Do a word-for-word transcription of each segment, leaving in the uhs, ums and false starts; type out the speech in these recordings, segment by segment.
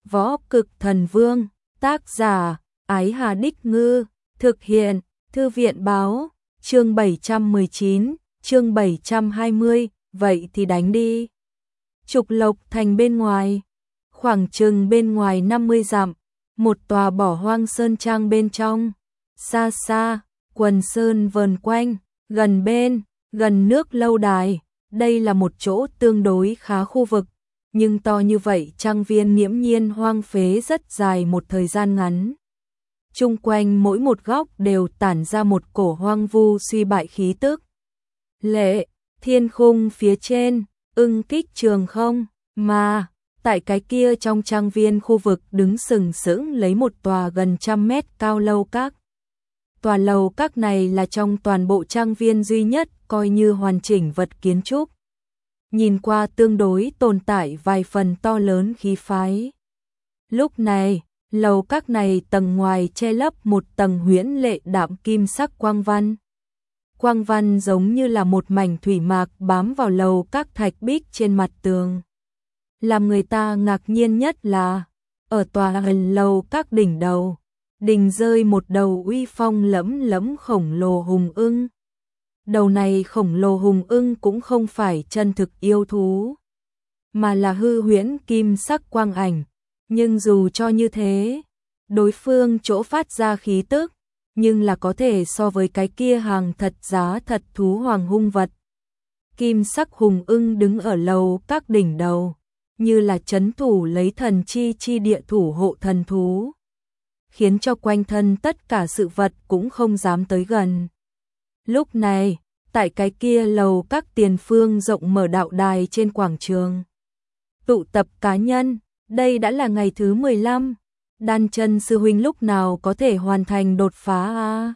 Võ Cực Thần Vương, tác giả, Ái Hà Đích Ngư, thực hiện, Thư viện Báo, chương bảy trăm mười chín, chương bảy trăm hai mươi, vậy thì đánh đi. Trục Lộc Thành bên ngoài, khoảng chừng bên ngoài năm mươi dặm, một tòa bỏ hoang sơn trang bên trong, xa xa, quần sơn vờn quanh, gần bên, gần nước lâu đài, đây là một chỗ tương đối khá khu vực, nhưng to như vậy trang viên nghiễm nhiên hoang phế rất dài một thời gian ngắn. Chung quanh mỗi một góc đều tản ra một cổ hoang vu suy bại khí tức. Lệ, thiên khung phía trên, ưng kích trường không, mà, tại cái kia trong trang viên khu vực đứng sừng sững lấy một tòa gần trăm mét cao lâu các. Tòa lầu các này là trong toàn bộ trang viên duy nhất coi như hoàn chỉnh vật kiến trúc. Nhìn qua tương đối tồn tại vài phần to lớn khí phái. Lúc này, lầu các này tầng ngoài che lấp một tầng huyễn lệ đạm kim sắc quang văn. Quang văn giống như là một mảnh thủy mạc bám vào lầu các thạch bích trên mặt tường. Làm người ta ngạc nhiên nhất là, ở tòa hình lầu các đỉnh đầu, đỉnh rơi một đầu uy phong lẫm lẫm khổng lồ hùng ưng. Đầu này khổng lồ hùng ưng cũng không phải chân thực yêu thú, mà là hư huyễn kim sắc quang ảnh. Nhưng dù cho như thế, đối phương chỗ phát ra khí tức, nhưng là có thể so với cái kia hàng thật giá thật thú hoàng hung vật. Kim sắc hùng ưng đứng ở lầu các đỉnh đầu, như là trấn thủ lấy thần chi chi địa thủ hộ thần thú, khiến cho quanh thân tất cả sự vật cũng không dám tới gần. Lúc này, tại cái kia lầu các tiền phương rộng mở đạo đài trên quảng trường, tụ tập cá nhân, đây đã là ngày thứ mười lăm, Đan Chân sư huynh lúc nào có thể hoàn thành đột phá a?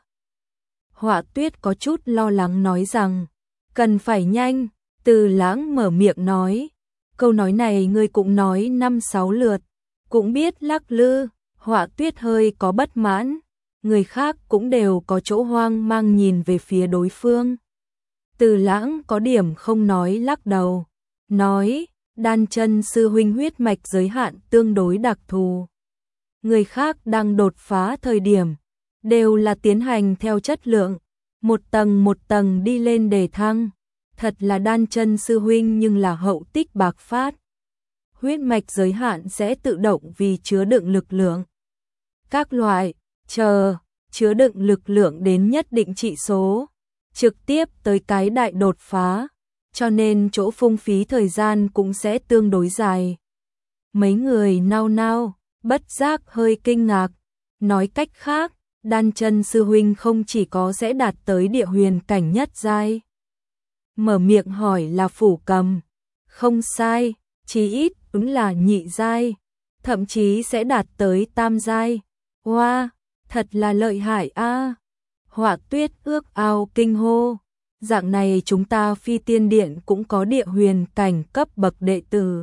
Họa Tuyết có chút lo lắng nói rằng, cần phải nhanh, Từ Lãng mở miệng nói, câu nói này ngươi cũng nói năm sáu lượt, cũng biết lắc lư. Họa Tuyết hơi có bất mãn, người khác cũng đều có chỗ hoang mang nhìn về phía đối phương. Từ Lãng có điểm không nói lắc đầu, nói, Đan Chân sư huynh huyết mạch giới hạn tương đối đặc thù. Người khác đang đột phá thời điểm, đều là tiến hành theo chất lượng, một tầng một tầng đi lên đề thăng. Thật là Đan Chân sư huynh nhưng là hậu tích bạc phát. Huyết mạch giới hạn sẽ tự động vì chứa đựng lực lượng. Các loại, chờ, chứa đựng lực lượng đến nhất định trị số, trực tiếp tới cái đại đột phá, cho nên chỗ phung phí thời gian cũng sẽ tương đối dài. Mấy người nao nao, bất giác hơi kinh ngạc, nói cách khác, Đan Chân sư huynh không chỉ có sẽ đạt tới địa huyền cảnh nhất giai. Mở miệng hỏi là Phủ Cầm, không sai, chí ít ứng là nhị giai, thậm chí sẽ đạt tới tam giai. Wow, thật là lợi hại a. Họa Tuyết ước ao kinh hô, dạng này chúng ta Phi Tiên Điện cũng có địa huyền cảnh cấp bậc đệ tử.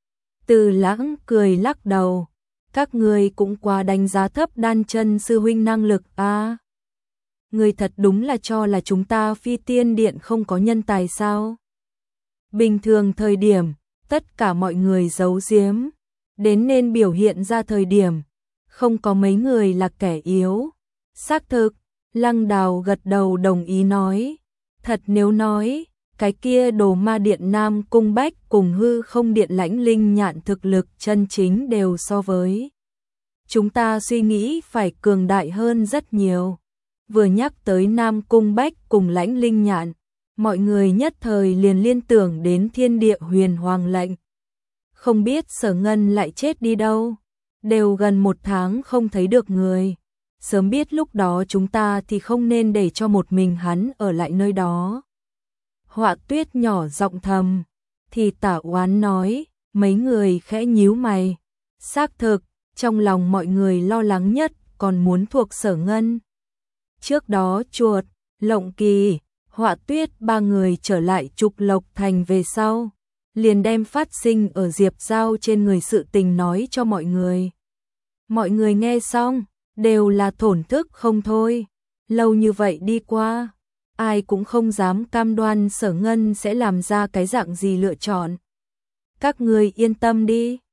Từ Lãng cười lắc đầu, các người cũng quá đánh giá thấp Đan Chân sư huynh năng lực a. Người thật đúng là cho là chúng ta Phi Tiên Điện không có nhân tài sao? Bình thường thời điểm, tất cả mọi người giấu giếm, đến nên biểu hiện ra thời điểm, không có mấy người là kẻ yếu. Xác thực, Lăng Đào gật đầu đồng ý nói, thật nếu nói, cái kia Đồ Ma Điện Nam Cung Bách cùng Hư Không Điện Lãnh Linh Nhạn thực lực chân chính đều so với chúng ta suy nghĩ phải cường đại hơn rất nhiều. Vừa nhắc tới Nam Cung Bách cùng Lãnh Linh Nhạn, mọi người nhất thời liền liên tưởng đến Thiên Địa Huyền Hoàng lệnh. Không biết Sở Ngân lại chết đi đâu, đều gần một tháng không thấy được người. Sớm biết lúc đó chúng ta thì không nên để cho một mình hắn ở lại nơi đó. Họa Tuyết nhỏ giọng thầm, thì Tả Oán nói, mấy người khẽ nhíu mày. Xác thực, trong lòng mọi người lo lắng nhất còn muốn thuộc Sở Ngân. Trước đó Chuột, Lộng Kỳ, Họa Tuyết ba người trở lại Trục Lộc Thành về sau, liền đem phát sinh ở Diệp Giao trên người sự tình nói cho mọi người. Mọi người nghe xong, đều là thổn thức không thôi. Lâu như vậy đi qua, ai cũng không dám cam đoan Sở Ngân sẽ làm ra cái dạng gì lựa chọn. Các người yên tâm đi,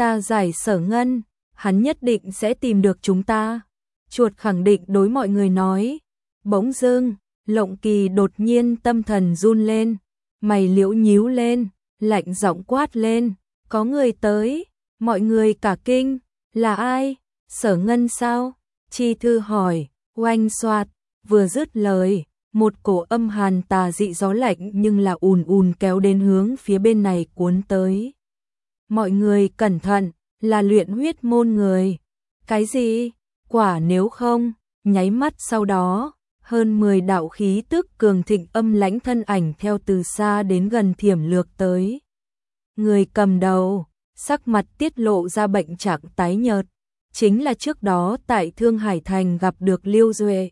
ta giải Sở Ngân, hắn nhất định sẽ tìm được chúng ta. Chuột khẳng định đối mọi người nói. Bỗng dưng, Lộng Kỳ đột nhiên tâm thần run lên, mày liễu nhíu lên, lạnh giọng quát lên, có người tới, mọi người cả kinh, là ai? Sở Ngân sao? Chi Thư hỏi, oanh xoạt, vừa dứt lời, một cổ âm hàn tà dị gió lạnh nhưng là ùn ùn kéo đến hướng phía bên này cuốn tới. Mọi người cẩn thận, là luyện huyết môn người. Cái gì? Quả nếu không, nháy mắt sau đó, hơn mười đạo khí tức cường thịnh âm lãnh thân ảnh theo từ xa đến gần thiểm lược tới. Người cầm đầu, sắc mặt tiết lộ ra bệnh trạng tái nhợt, chính là trước đó tại Thương Hải Thành gặp được Liêu Duệ.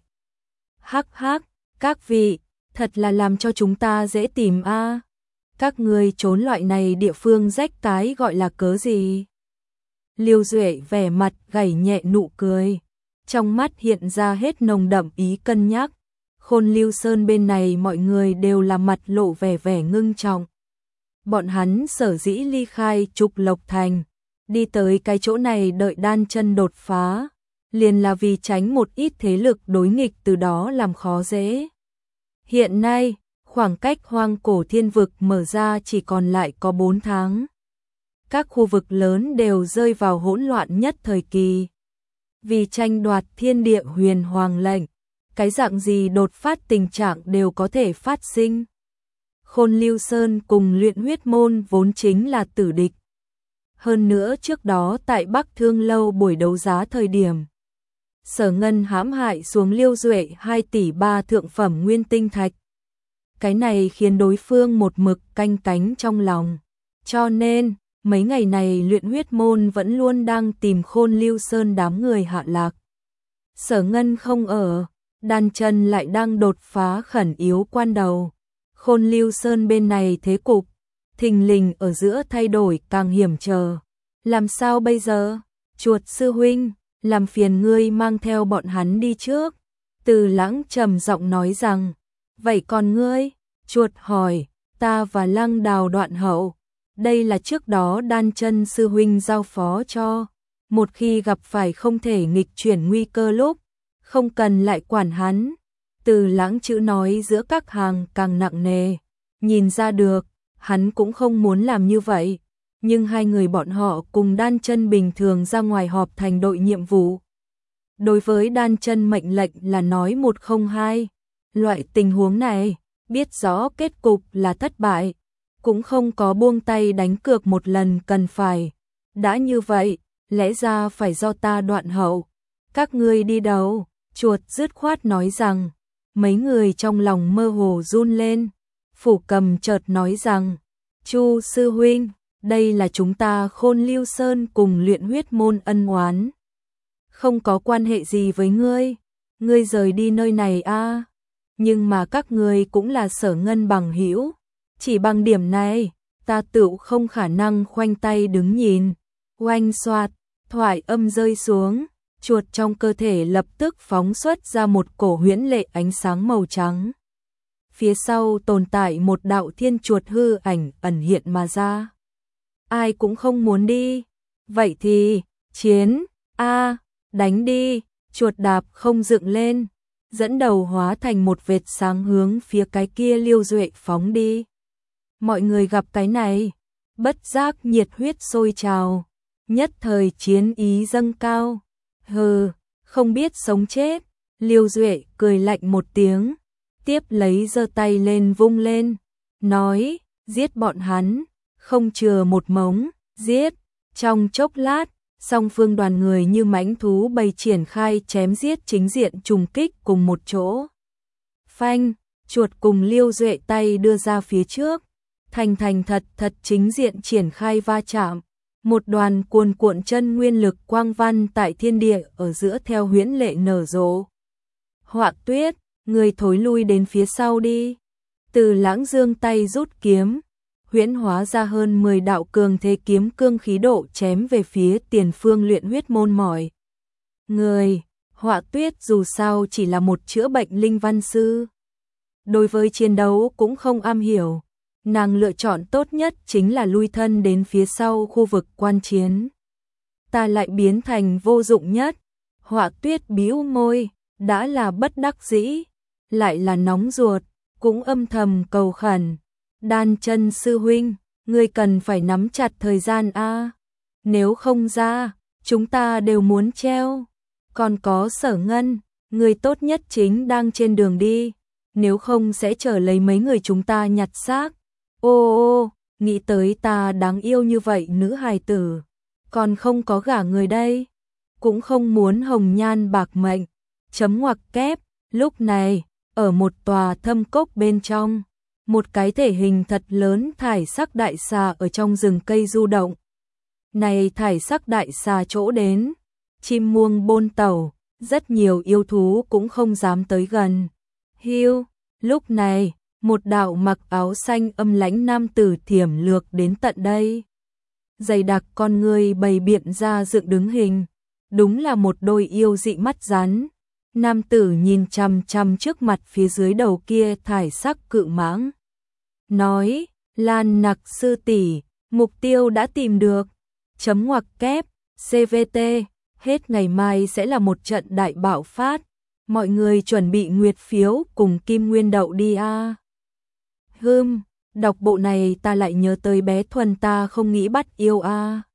Hắc hắc, các vị, thật là làm cho chúng ta dễ tìm a. À. Các người trốn loại này địa phương rách cái gọi là cớ gì? Liêu Duệ vẻ mặt gảy nhẹ nụ cười, trong mắt hiện ra hết nồng đậm ý cân nhắc. Khôn Lưu Sơn bên này mọi người đều là mặt lộ vẻ vẻ ngưng trọng. Bọn hắn sở dĩ ly khai Trục Lộc Thành, đi tới cái chỗ này đợi đan chân đột phá, liền là vì tránh một ít thế lực đối nghịch từ đó làm khó dễ. Hiện nay, khoảng cách hoang cổ thiên vực mở ra chỉ còn lại có bốn tháng. Các khu vực lớn đều rơi vào hỗn loạn nhất thời kỳ. Vì tranh đoạt thiên địa huyền hoàng lệnh, cái dạng gì đột phát tình trạng đều có thể phát sinh. Khôn Lưu Sơn cùng luyện huyết môn vốn chính là tử địch. Hơn nữa trước đó tại Bắc Thương Lâu buổi đấu giá thời điểm, Sở Ngân hãm hại xuống Liêu Duệ hai tỷ ba thượng phẩm nguyên tinh thạch. Cái này khiến đối phương một mực canh cánh trong lòng. Cho nên, mấy ngày này luyện huyết môn vẫn luôn đang tìm Khôn Lưu Sơn đám người hạ lạc. Sở Ngân không ở, đan chân lại đang đột phá khẩn yếu quan đầu. Khôn Lưu Sơn bên này thế cục, thình lình ở giữa thay đổi càng hiểm trở. Làm sao bây giờ? Chuột sư huynh, làm phiền ngươi mang theo bọn hắn đi trước. Từ Lãng trầm giọng nói rằng, vậy còn ngươi? Chuột hỏi, ta và Lăng Đào Đoạn Hậu. Đây là trước đó đan chân sư huynh giao phó cho. Một khi gặp phải không thể nghịch chuyển nguy cơ lúc, không cần lại quản hắn. Từ Lãng chữ nói giữa các hàng càng nặng nề. Nhìn ra được, hắn cũng không muốn làm như vậy. Nhưng hai người bọn họ cùng đan chân bình thường ra ngoài họp thành đội nhiệm vụ. Đối với đan chân mệnh lệnh là nói một không hai. Loại tình huống này, biết rõ kết cục là thất bại, cũng không có buông tay đánh cược một lần cần phải. Đã như vậy, lẽ ra phải do ta Đoạn Hậu. Các ngươi đi đâu? Chuột dứt khoát nói rằng, mấy người trong lòng mơ hồ run lên. Phủ Cầm chợt nói rằng, Chu sư huynh, đây là chúng ta Khôn Lưu Sơn cùng luyện huyết môn ân oán. Không có quan hệ gì với ngươi, ngươi rời đi nơi này a. À. Nhưng mà các ngươi cũng là Sở Ngân bằng hữu, chỉ bằng điểm này, ta tựu không khả năng khoanh tay đứng nhìn. Oanh xoạt, thoại âm rơi xuống, chuột trong cơ thể lập tức phóng xuất ra một cổ huyễn lệ ánh sáng màu trắng. Phía sau tồn tại một đạo thiên chuột hư ảnh ẩn hiện mà ra. Ai cũng không muốn đi. Vậy thì, chiến, a à, đánh đi, chuột đạp không dựng lên, dẫn đầu hóa thành một vệt sáng hướng phía cái kia Liêu Duệ phóng đi. Mọi người gặp cái này, bất giác nhiệt huyết sôi trào, nhất thời chiến ý dâng cao. Hừ, không biết sống chết, Liêu Duệ cười lạnh một tiếng, tiếp lấy giơ tay lên vung lên, nói, giết bọn hắn, không chừa một mống, giết. Trong chốc lát, song phương đoàn người như mãnh thú bầy triển khai chém giết chính diện trùng kích cùng một chỗ. Phanh, chuột cùng Liêu Duệ tay đưa ra phía trước, thành thành thật thật chính diện triển khai va chạm. Một đoàn cuồn cuộn chân nguyên lực quang văn tại thiên địa ở giữa theo huyễn lệ nở rộ. Họa Tuyết, người thối lui đến phía sau đi. Từ Lãng dương tay rút kiếm, huyễn hóa ra hơn mười đạo cường thế kiếm cương khí độ chém về phía tiền phương luyện huyết môn mỏi. Người, Họa Tuyết dù sao chỉ là một chữa bệnh linh văn sư. Đối với chiến đấu cũng không am hiểu. Nàng lựa chọn tốt nhất chính là lui thân đến phía sau khu vực quan chiến. ta lại biến thành vô dụng nhất. Họa Tuyết bĩu môi, đã là bất đắc dĩ, lại là nóng ruột, cũng âm thầm cầu khẩn. Đan Chân sư huynh, ngươi cần phải nắm chặt thời gian a. Nếu không ra, chúng ta đều muốn treo. Còn có Sở Ngân, người tốt nhất chính đang trên đường đi, nếu không sẽ chờ lấy mấy người chúng ta nhặt xác. Ô ô, nghĩ tới ta đáng yêu như vậy nữ hài tử, còn không có gả người đây, cũng không muốn hồng nhan bạc mệnh. Chấm ngoặc kép, lúc này, ở một tòa thâm cốc bên trong, một cái thể hình thật lớn thải sắc đại xà ở trong rừng cây du động. Này thải sắc đại xà chỗ đến, chim muông bôn tẩu, rất nhiều yêu thú cũng không dám tới gần. Hiu, lúc này, một đạo mặc áo xanh âm lãnh nam tử thiểm lược đến tận đây. Dày đặc con người bày biện ra dựng đứng hình, đúng là một đôi yêu dị mắt rắn. Nam tử nhìn chằm chằm trước mặt phía dưới đầu kia thải sắc cự mãng. Nói, Lan Nặc sư tỷ, mục tiêu đã tìm được. Chấm ngoặc kép, xê vê tê, hết ngày mai sẽ là một trận đại bạo phát. Mọi người chuẩn bị nguyệt phiếu cùng kim nguyên đậu đi a. À. Hừm, đọc bộ này ta lại nhớ tới bé Thuần ta không nghĩ bắt yêu a. À.